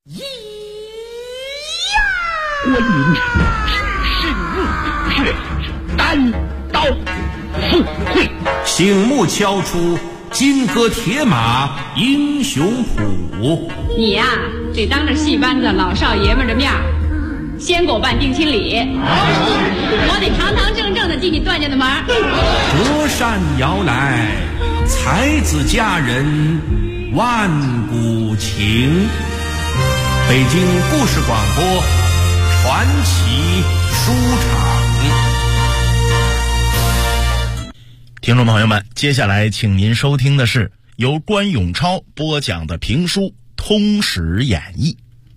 观音只是怒血，单刀赴会。 醒目敲出金戈铁马英雄谱。 你呀，得当着戏班子老少爷们的面先给我办定亲礼，我得堂堂正正的进你段家的门。 折扇摇来，才子佳人万古情。北京故事广播传奇书场。 听众朋友们，接下来请您收听的是由关永超播讲的评书《通史演义》。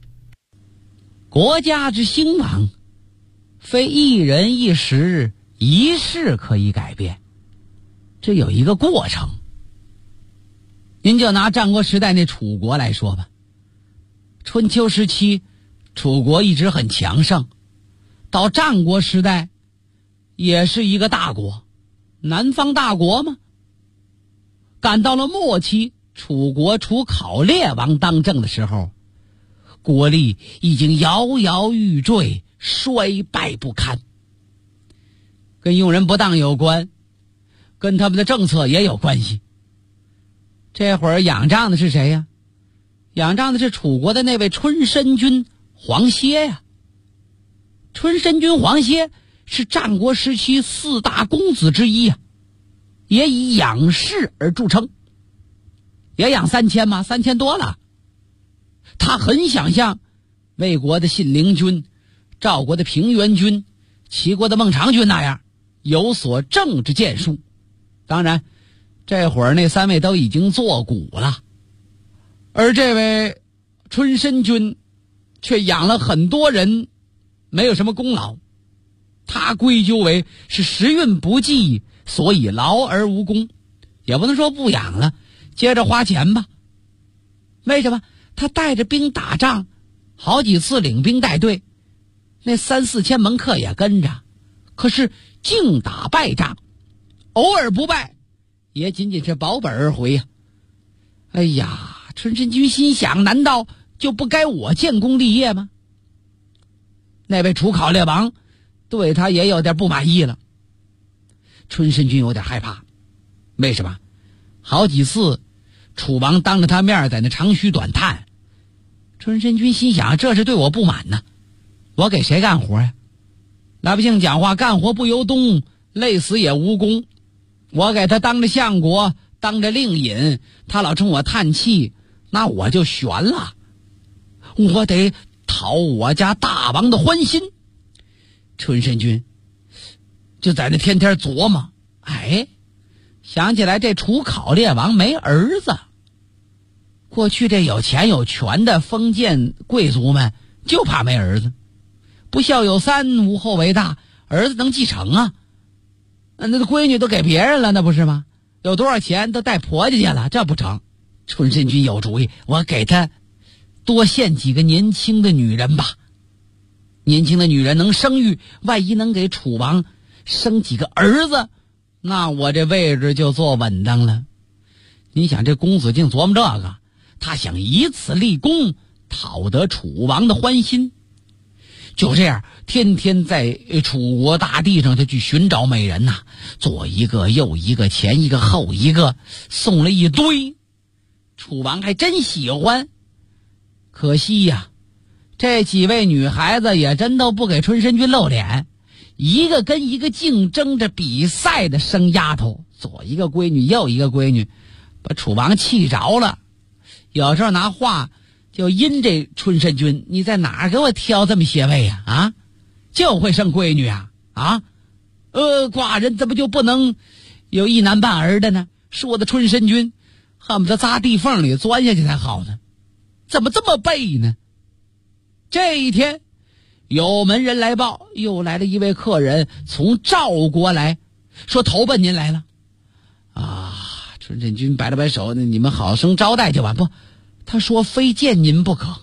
国家之兴亡，非一人一时一事可以改变，这有一个过程。您就拿战国时代那楚国来说吧，春秋时期楚国一直很强盛，到战国时代也是一个大国，南方大国嘛。赶到了末期，楚国楚考烈王当政的时候，国力已经摇摇欲坠，衰败不堪。跟用人不当有关，跟他们的政策也有关系。这会儿仰仗的是谁呀？仰仗的是楚国的那位春申君黄歇呀。春申君黄歇是战国时期4大公子之一呀，也以养士而著称，也养3000嘛，3000多了。他很想像魏国的信陵君、赵国的平原君、齐国的孟尝君那样有所政治建树。当然这会儿那3位都已经作古了，而这位春申君却养了很多人，没有什么功劳。他归咎为是时运不济，所以劳而无功。也不能说不养了，接着花钱吧。为什么？他带着兵打仗，好几次领兵带队，那3、4千门客也跟着，可是净打败仗，偶尔不败，也仅仅是保本而回呀。哎呀，春申君心想，难道就不该我建功立业吗？那位楚考烈王对他也有点不满意了。春申君有点害怕，为什么？好几次楚王当着他面在那长吁短叹，春申君心想，这是对我不满呢，我给谁干活呀？老百姓讲话，干活不由东，累死也无功。我给他当着相国，当着令尹，他老冲我叹气，那我就悬了。我得讨我家大王的欢心。春申君就在那天天琢磨，想起来这楚考烈王没儿子。过去这有钱有权的封建贵族们就怕没儿子，不孝有三，无后为大，儿子能继承啊。那闺女都给别人了，那不是吗？有多少钱都带婆家去了，这不成。春申君有主意，我给他多献几个年轻的女人吧。年轻的女人能生育，万一能给楚王生几个儿子，那我这位置就坐稳当了。你想这公子竟琢磨这个，他想以此立功，讨得楚王的欢心。就这样天天在楚国大地上就去寻找美人呐，左一个右一个，前一个后一个，送了一堆。楚王还真喜欢。可惜呀，这几位女孩子也真都不给春申君露脸，一个跟一个竞争着比赛的生丫头，左一个闺女右一个闺女，把楚王气着了。有时候拿话就阴这春申君，你在哪儿给我挑这么些位啊？就会生闺女啊？寡人怎么就不能有一男半儿的呢？说的春申君恨不得扎地缝里钻下去才好呢，怎么这么背呢？这一天有门人来报，又来了一位客人，从赵国来，说投奔您来了。春申君摆了摆手，你们好生招待就完。不，他说非见您不可。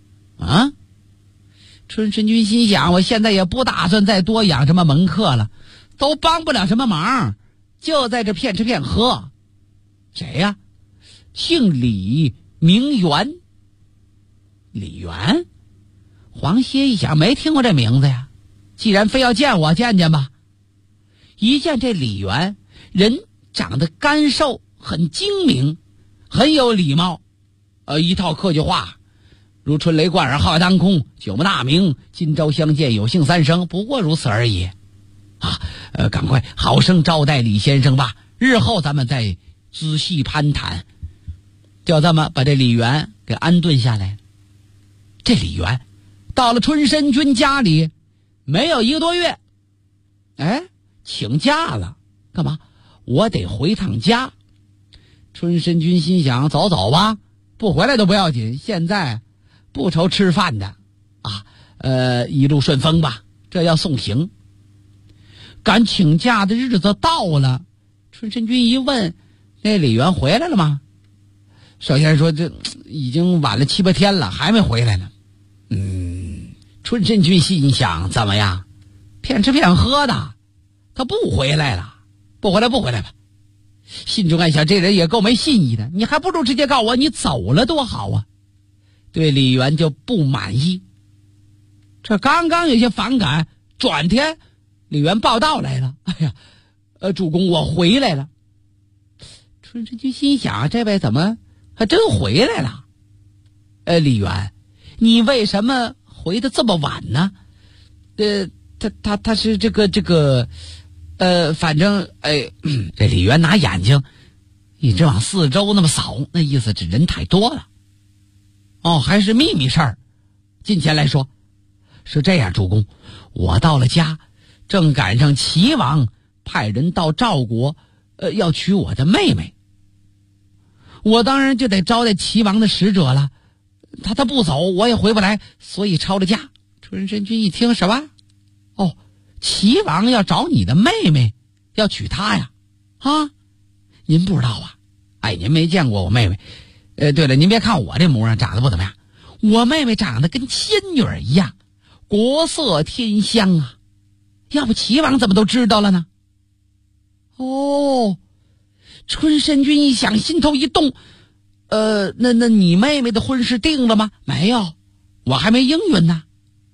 春申君心想，我现在也不打算再多养什么门客了，都帮不了什么忙，就在这骗吃骗喝。谁呀？姓李名媛。 李元，黄歇一想，没听过这名字呀，既然非要见我，见见吧。一见这李元，人长得干瘦，很精明，很有礼貌，一套客气话，如春雷贯耳，浩当空，久不大名，今朝相见，有幸三生，不过如此而已。赶快好生招待李先生吧，日后咱们再仔细攀谈。就这么把这李元给安顿下来。这李元到了春申君家里没有1个多月，请假了。干嘛？我得回趟家。春申君心想，走走吧，不回来都不要紧，现在不愁吃饭的一路顺风吧，这要送行。赶请假的日子到了，春申君一问，那李元回来了吗？首先说这已经晚了7、8天了，还没回来呢。春申君心想，怎么样，骗吃骗喝的，他不回来了，不回来吧。心中暗想，这人也够没信义的，你还不如直接告我你走了多好啊。对李元就不满意，这刚刚有些反感，转天李元报道来了，主公我回来了。春申君心想，这位怎么还真回来了？李元，你为什么回得这么晚呢？他是这个反正这李元拿眼睛一直往四周那么扫，那意思这人太多了。还是秘密事儿。近前来说，是这样，主公，我到了家，正赶上齐王派人到赵国，要娶我的妹妹。我当然就得招待齐王的使者了，他不走，我也回不来，所以抄了家。春申君一听，什么？齐王要找你的妹妹，要娶她呀？您不知道啊？您没见过我妹妹。对了，您别看我这模样长得不怎么样，我妹妹长得跟仙女一样，国色天香啊，要不齐王怎么都知道了呢？春申君一想，心头一动，那你妹妹的婚事定了吗？没有，我还没应允呢。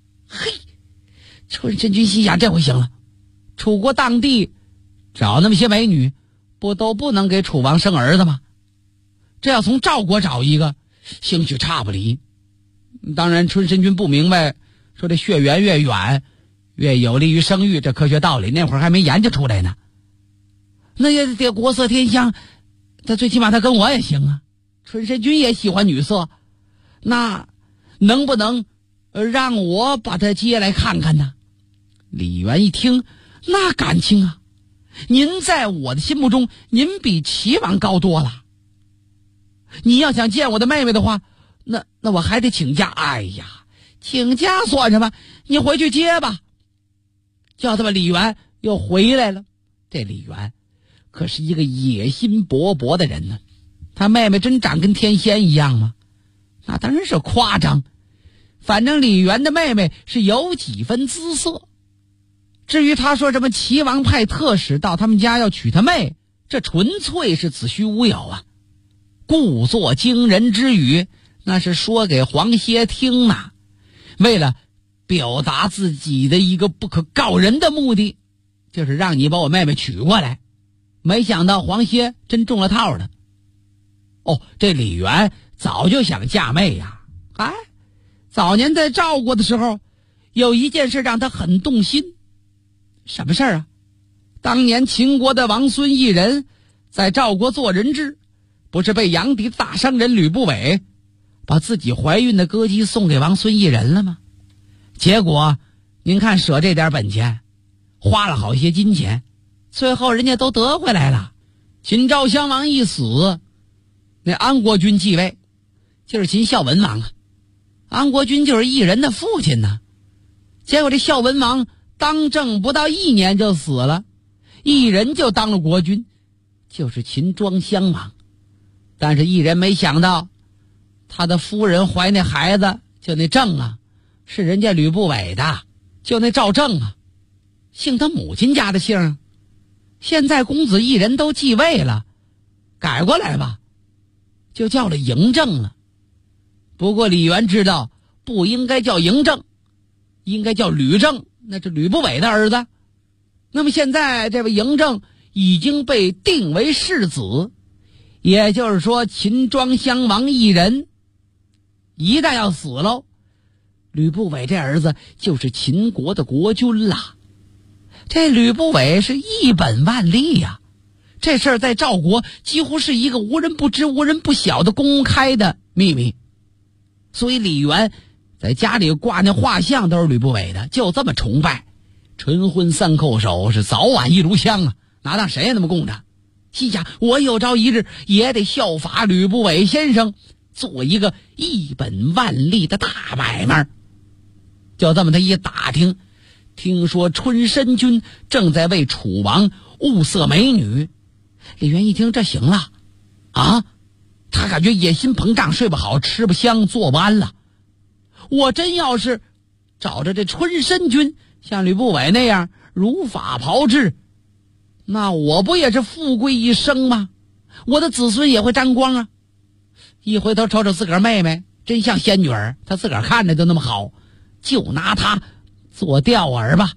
春申君心想，这回行了，楚国当地找那么些美女，不都不能给楚王生儿子吗？这要从赵国找一个，兴许差不离。当然春申君不明白，说这血缘越远越有利于生育，这科学道理那会儿还没研究出来呢。那也得国色天香，他最起码他跟我也行啊。春申君也喜欢女色，那能不能让我把他接来看看呢？李元一听，那感情啊，您在我的心目中，您比齐王高多了。你要想见我的妹妹的话，那我还得请假。请假算什么？你回去接吧。叫他们李元又回来了。这李元可是一个野心勃勃的人呢。他妹妹真长跟天仙一样吗？那当然是夸张。反正李元的妹妹是有几分姿色。至于他说什么齐王派特使到他们家要娶他妹，这纯粹是子虚乌有啊。故作惊人之语，那是说给黄歇听呢，为了表达自己的一个不可告人的目的，就是让你把我妹妹娶过来。没想到黄歇真中了套了。这李元早就想嫁妹呀。早年在赵国的时候，有一件事让他很动心。什么事儿啊？当年秦国的王孙异人在赵国做人质，不是被杨迪大商人吕不韦把自己怀孕的歌姬送给王孙异人了吗？结果您看舍这点本钱，花了好些金钱，最后人家都得回来了。秦昭襄王一死，那安国君继位，就是秦孝文王啊。安国君就是异人的父亲呢。结果这孝文王当政不到1年就死了，异人就当了国君，就是秦庄襄王。但是异人没想到，他的夫人怀那孩子，就那郑啊，是人家吕不韦的，就那赵正啊，姓他母亲家的姓。现在公子异人都继位了，改过来吧，就叫了嬴政了。 不过李渊知道不应该叫嬴政，应该叫吕政，那是吕不韦的儿子。那么现在这位嬴政已经被定为世子，也就是说秦庄襄王一人，一旦要死喽，吕不韦这儿子就是秦国的国君了。这吕不韦是一本万利呀，这事儿在赵国几乎是一个无人不知无人不晓的公开的秘密。所以李渊在家里挂那画像都是吕不韦的，就这么崇拜，晨昏三叩首，是早晚一炉香啊，哪当谁也那么供着。心想我有朝一日也得效法吕不韦先生，做一个一本万利的大买卖。就这么他一打听，听说春申君正在为楚王物色美女。李渊一听这行了啊，他感觉野心膨胀，睡不好，吃不香，坐不安了。我真要是找着这春申君像吕不韦那样如法炮制，那我不也是富贵一生吗？我的子孙也会沾光啊。一回头瞅瞅自个儿妹妹，真像仙女儿，她自个儿看着就那么好，就拿她做钓饵吧。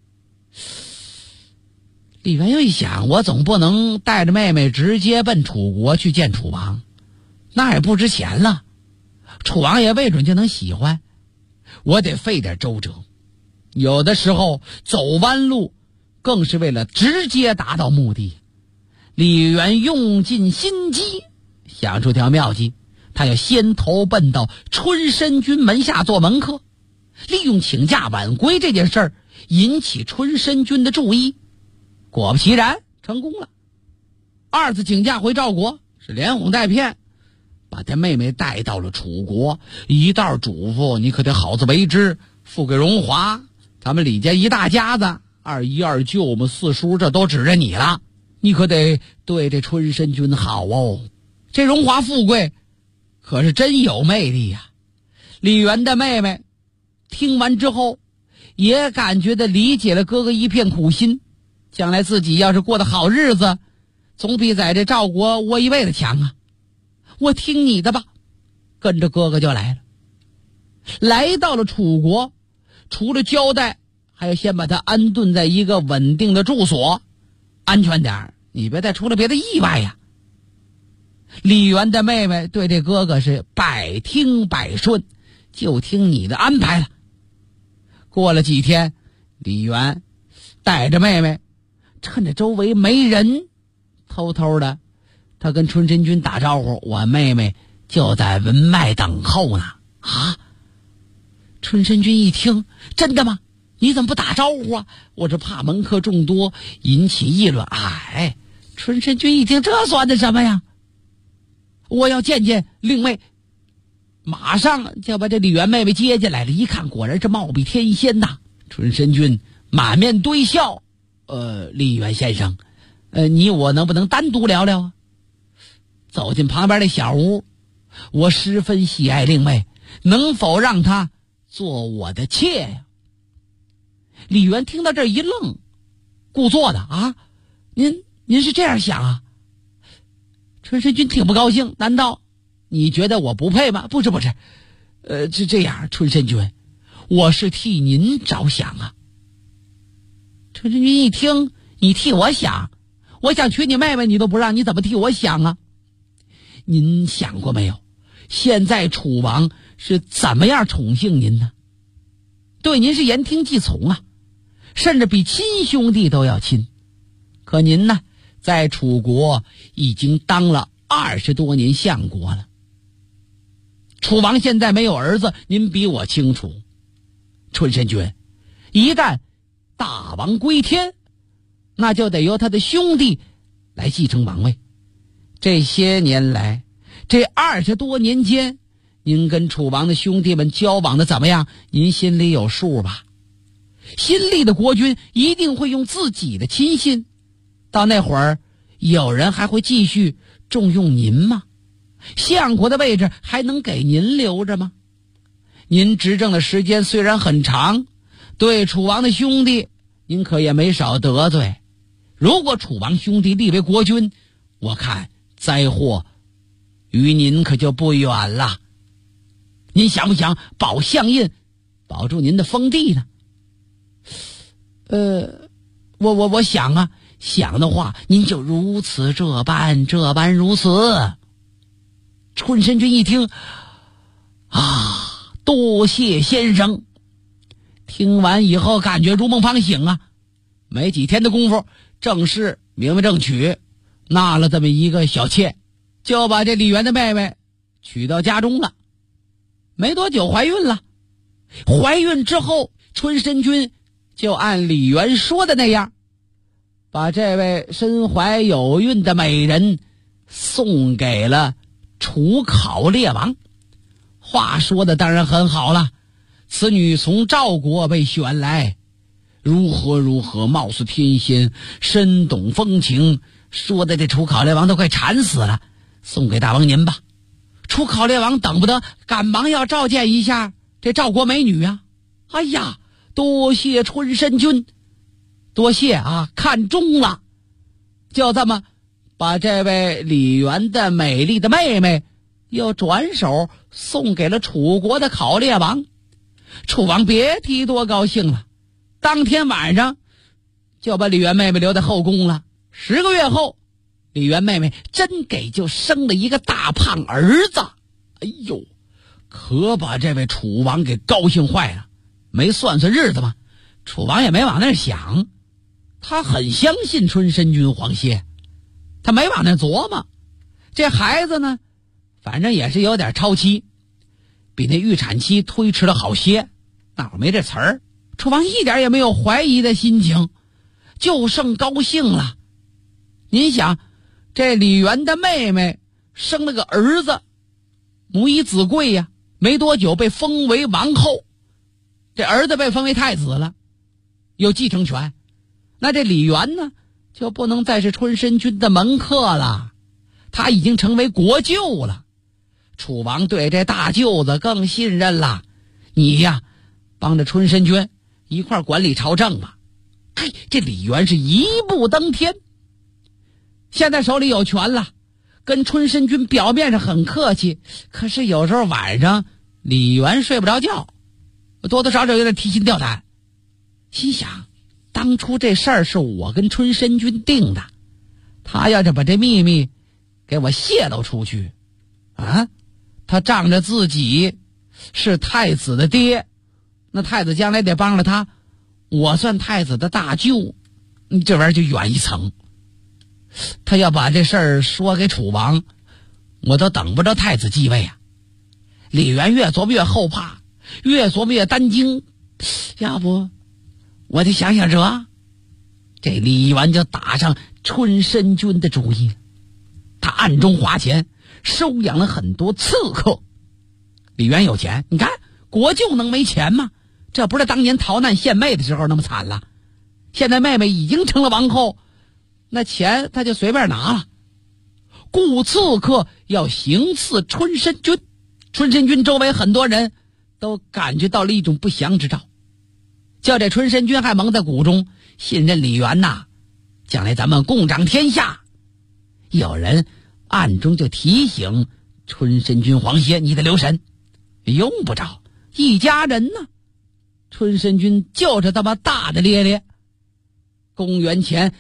李渊又一想，我总不能带着妹妹直接奔楚国去见楚王，那也不值钱了，楚王也未准就能喜欢，我得费点周折。有的时候走弯路更是为了直接达到目的。李渊用尽心机想出条妙计，他要先投奔到春申君门下做门客，利用请假晚归这件事儿引起春申君的注意。果不其然，成功了。二次请假回赵国，是连哄带骗，把他妹妹带到了楚国，一道嘱咐你可得好自为之，富贵荣华，咱们李家一大家子，二姨二舅我们四叔这都指着你了，你可得对这春申君好哦。这荣华富贵可是真有魅力呀。李渊的妹妹听完之后也感觉的理解了哥哥一片苦心，将来自己要是过得好日子，总比在这赵国窝一辈子强啊。我听你的吧，跟着哥哥就来了。来到了楚国，除了交代，还要先把他安顿在一个稳定的住所，安全点，你别再出了别的意外呀。李渊的妹妹对这哥哥是百听百顺，就听你的安排了。过了几天，李渊带着妹妹趁着周围没人，偷偷的他跟春申君打招呼，我妹妹就在门外等候呢。啊！春申君一听，真的吗？你怎么不打招呼啊？我这怕门客众多引起议论。哎，春申君一听，这算的什么呀？我要见见令妹。马上就把这李渊妹妹接进来了，一看果然是貌比天仙呐。春申君满面堆笑，李渊先生，你我能不能单独聊聊啊？走进旁边的小屋，我十分喜爱令妹，能否让她做我的妾呀？李渊听到这一愣，故作的啊，您是这样想啊？春申君挺不高兴，难道你觉得我不配吗？不是，是这样，春申君，我是替您着想啊。春申君一听，你替我想，我想娶你妹妹你都不让，你怎么替我想啊？您想过没有，现在楚王是怎么样宠幸您呢？对您是言听计从啊，甚至比亲兄弟都要亲。可您呢，在楚国已经当了20多年相国了。楚王现在没有儿子，您比我清楚。春申君，一旦大王归天，那就得由他的兄弟来继承王位。这些年来，这20多年间，您跟楚王的兄弟们交往的怎么样？您心里有数吧？新立的国君一定会用自己的亲信，到那会儿，有人还会继续重用您吗？相国的位置还能给您留着吗？您执政的时间虽然很长，对楚王的兄弟您可也没少得罪。如果楚王兄弟立为国君，我看灾祸与您可就不远了。 您想不想保相印，保住您的封地呢？我想啊，想的话，您就如此这般如此。春申君一听，多谢先生。听完以后，感觉如梦方醒啊。没几天的功夫，正式明白正娶，纳了这么一个小妾，就把这李渊的妹妹娶到家中了。没多久怀孕了，怀孕之后，春申君就按李渊说的那样，把这位身怀有孕的美人送给了楚考烈王。话说的当然很好了，此女从赵国被选来，如何，貌似天仙，深懂风情，说的这楚考烈王都快馋死了。送给大王您吧。楚考烈王等不得，赶忙要召见一下这赵国美女啊。哎呀，多谢春申君，多谢啊，看中了。就这么把这位李渊的美丽的妹妹又转手送给了楚国的考烈王。楚王别提多高兴了，当天晚上就把李渊妹妹留在后宫了。10个月后，李渊妹妹真给就生了一个大胖儿子。哎呦，可把这位楚王给高兴坏了。没算日子嘛，楚王也没往那儿想，他很相信春申君黄歇，他没往那琢磨。这孩子呢，反正也是有点超期，比那预产期推迟了好些，那会儿没这词儿。楚王一点也没有怀疑的心情，就剩高兴了。您想，这李渊的妹妹生了个儿子，母以子贵呀，没多久被封为王后。这儿子被封为太子了，有继承权。那这李渊呢，就不能再是春申君的门客了，他已经成为国舅了。楚王对这大舅子更信任了，你呀，帮着春申君一块管理朝政吧。这李渊是一步登天，现在手里有权了，跟春申君表面上很客气，可是有时候晚上李渊睡不着觉，多多少少有点提心吊胆，心想当初这事儿是我跟春申君定的，他要是把这秘密给我泄露出去啊，他仗着自己是太子的爹，那太子将来得帮了他，我算太子的大舅，这玩意儿就远一层。他要把这事儿说给楚王，我都等不着太子继位啊。李渊越琢磨越后怕，越琢磨越担惊，要不我得想想辙。这李渊就打上春申君的主意，他暗中花钱收养了很多刺客。李渊有钱，你看国舅能没钱吗？这不是当年逃难献妹的时候那么惨了，现在妹妹已经成了王后，那钱他就随便拿了。故刺客要行刺春申君，春申君周围很多人都感觉到了一种不祥之兆，叫这春申君还蒙在鼓中，信任李渊呐，将来咱们共掌天下。有人暗中就提醒春申君黄歇，你得留神。用不着，一家人呢。春申君就是这么大的咧咧。公元前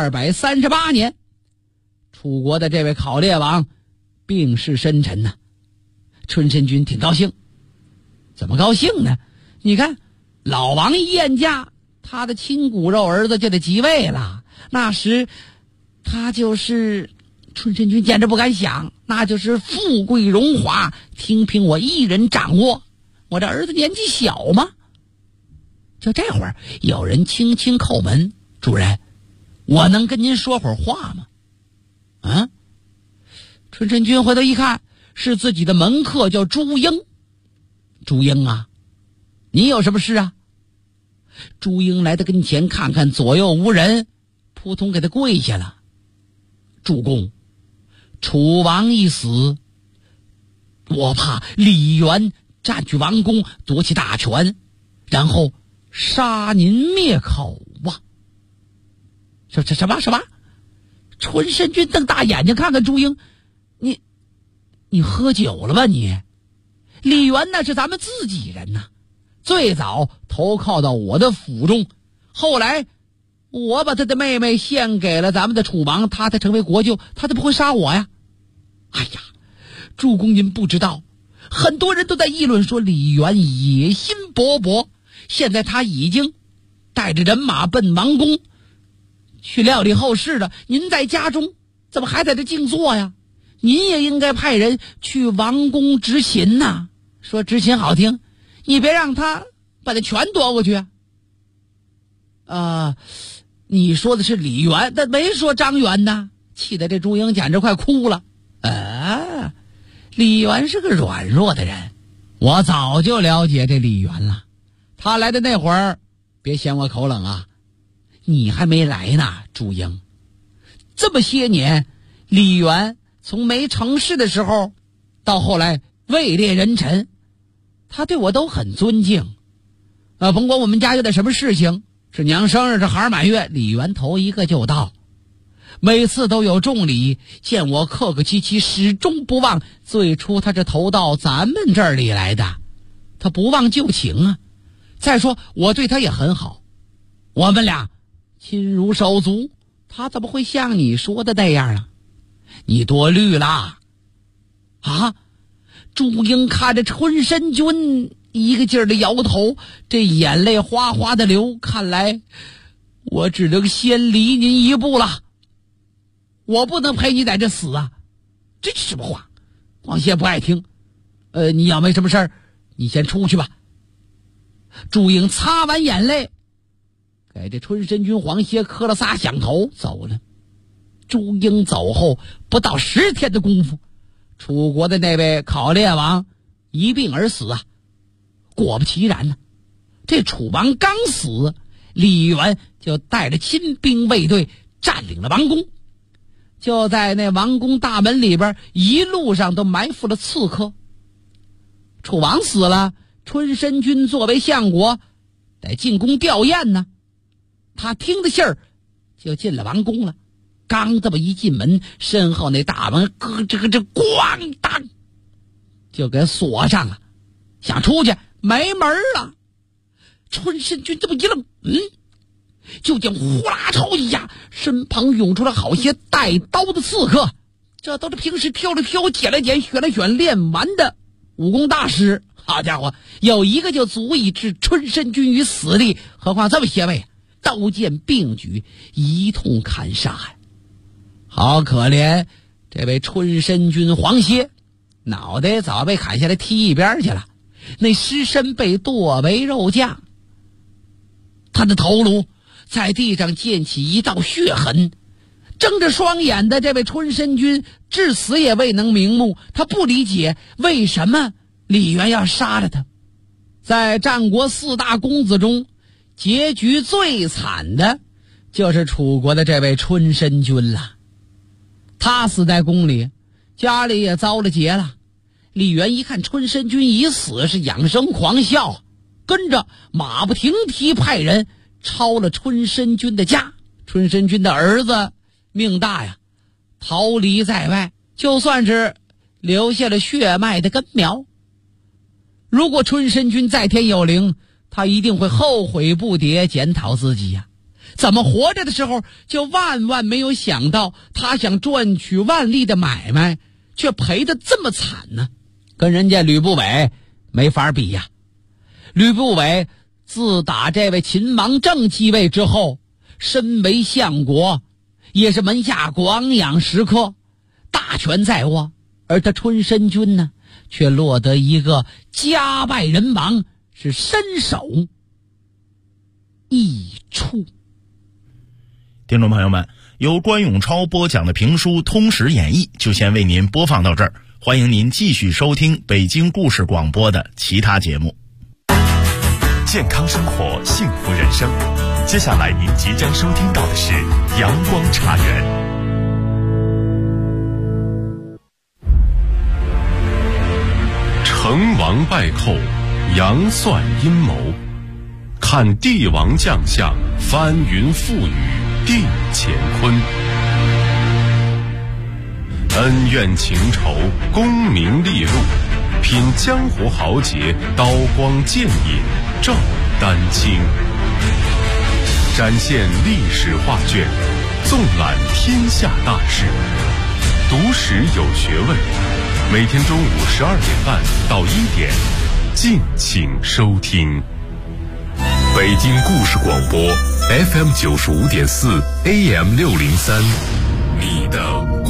238年，楚国的这位考烈王病逝深沉呐。春申君挺高兴，怎么高兴呢？你看老王一晏驾，他的亲骨肉儿子就得即位了，那时他就是春申君简直不敢想，那就是富贵荣华，听我一人掌握。我这儿子年纪小吗？就这会儿有人轻轻叩门，主人，我能跟您说会儿话吗？啊？春申君回头一看，是自己的门客叫朱英。朱英啊，你有什么事啊？朱英来到跟前，看看左右无人，扑通给他跪下了。主公，楚王一死，我怕李渊占据王宫，夺其大权，然后杀您灭口啊！什么？春申君瞪大眼睛看看朱英，你喝酒了吧你？ 李元那是咱们自己人呐，最早投靠到我的府中，后来我把他的妹妹献给了咱们的楚王，他才成为国舅，他怎么会杀我呀？哎呀，主公您不知道，很多人都在议论说李元野心勃勃，现在他已经带着人马奔王宫去料理后事了，您在家中怎么还在这静坐呀？您也应该派人去王宫执勤呐。说执勤好听，你别让他把他全夺过去啊。你说的是李元，但没说张元呐，气得这朱英简直快哭了。李元是个软弱的人，我早就了解这李元了。他来的那会儿，别嫌我口冷啊，你还没来呢，朱英。这么些年，李元从没成事的时候，到后来位列人臣，他对我都很尊敬。甭管我们家有点什么事情，是娘生日是孩儿满月，李元头一个就到，每次都有重礼，见我客客气气，始终不忘最初他这头到咱们这里来的，他不忘旧情啊。再说我对他也很好，我们俩亲如手足，他怎么会像你说的那样啊？你多虑啦！啊！朱英看着春申君一个劲儿的摇头，这眼泪哗哗的流，看来我只能先离您一步了。我不能陪你在这死啊！这是什么话？王谢不爱听。你要没什么事儿，你先出去吧。朱英擦完眼泪，给这春申君黄歇磕了仨响头，走了。朱英走后不到10天的功夫，楚国的那位考烈王一病而死啊！果不其然呢，这楚王刚死，李元就带着亲兵卫队占领了王宫，就在那王宫大门里边一路上都埋伏了刺客。楚王死了，春申君作为相国得进宫吊唁呢，他听的信儿就进了王宫了。刚这么一进门，身后那大门这咣当就给锁上了，想出去没门了。春申君这么一愣，就见呼啦朝一下，身旁涌出了好些带刀的刺客，这都是平时挑了挑捡了捡选了选练完的武功大师。好家伙，有一个就足以置春申君于死地，何况这么些位，刀剑并举，一通砍杀呀！好可怜，这位春申君黄歇，脑袋早被砍下来踢一边去了，那尸身被剁为肉酱，他的头颅在地上溅起一道血痕。睁着双眼的这位春申君至死也未能瞑目，他不理解为什么李元要杀了他。在战国4大公子中，结局最惨的就是楚国的这位春申君了。他死在宫里，家里也遭了劫了。李元一看春申君已死，是仰声狂笑，跟着马不停蹄派人抄了春申君的家。春申君的儿子命大呀，逃离在外，就算是留下了血脉的根苗。如果春申君在天有灵，他一定会后悔不迭，检讨自己呀。怎么活着的时候就万万没有想到，他想赚取万利的买卖，却赔得这么惨呢？跟人家吕不韦没法比呀。吕不韦自打这位秦王政继位之后，身为相国，也是门下广养食客，大权在握，而他春申君呢，却落得一个家败人亡，是身首异处。 听众朋友们，由关永超播讲的评书《通史演义》就先为您播放到这儿，欢迎您继续收听北京故事广播的其他节目。 健康生活，幸福人生。接下来您即将收听到的是阳光茶园。成王败寇，杨算阴谋，看帝王将相，翻云覆雨，定乾坤。恩怨情仇，功名利禄， 品江湖豪杰，刀光剑影照丹青，展现历史画卷，纵览天下大事，读史有学问。每天中午12点半到1点，敬请收听。北京故事广播 FM 95.4 AM 603，你的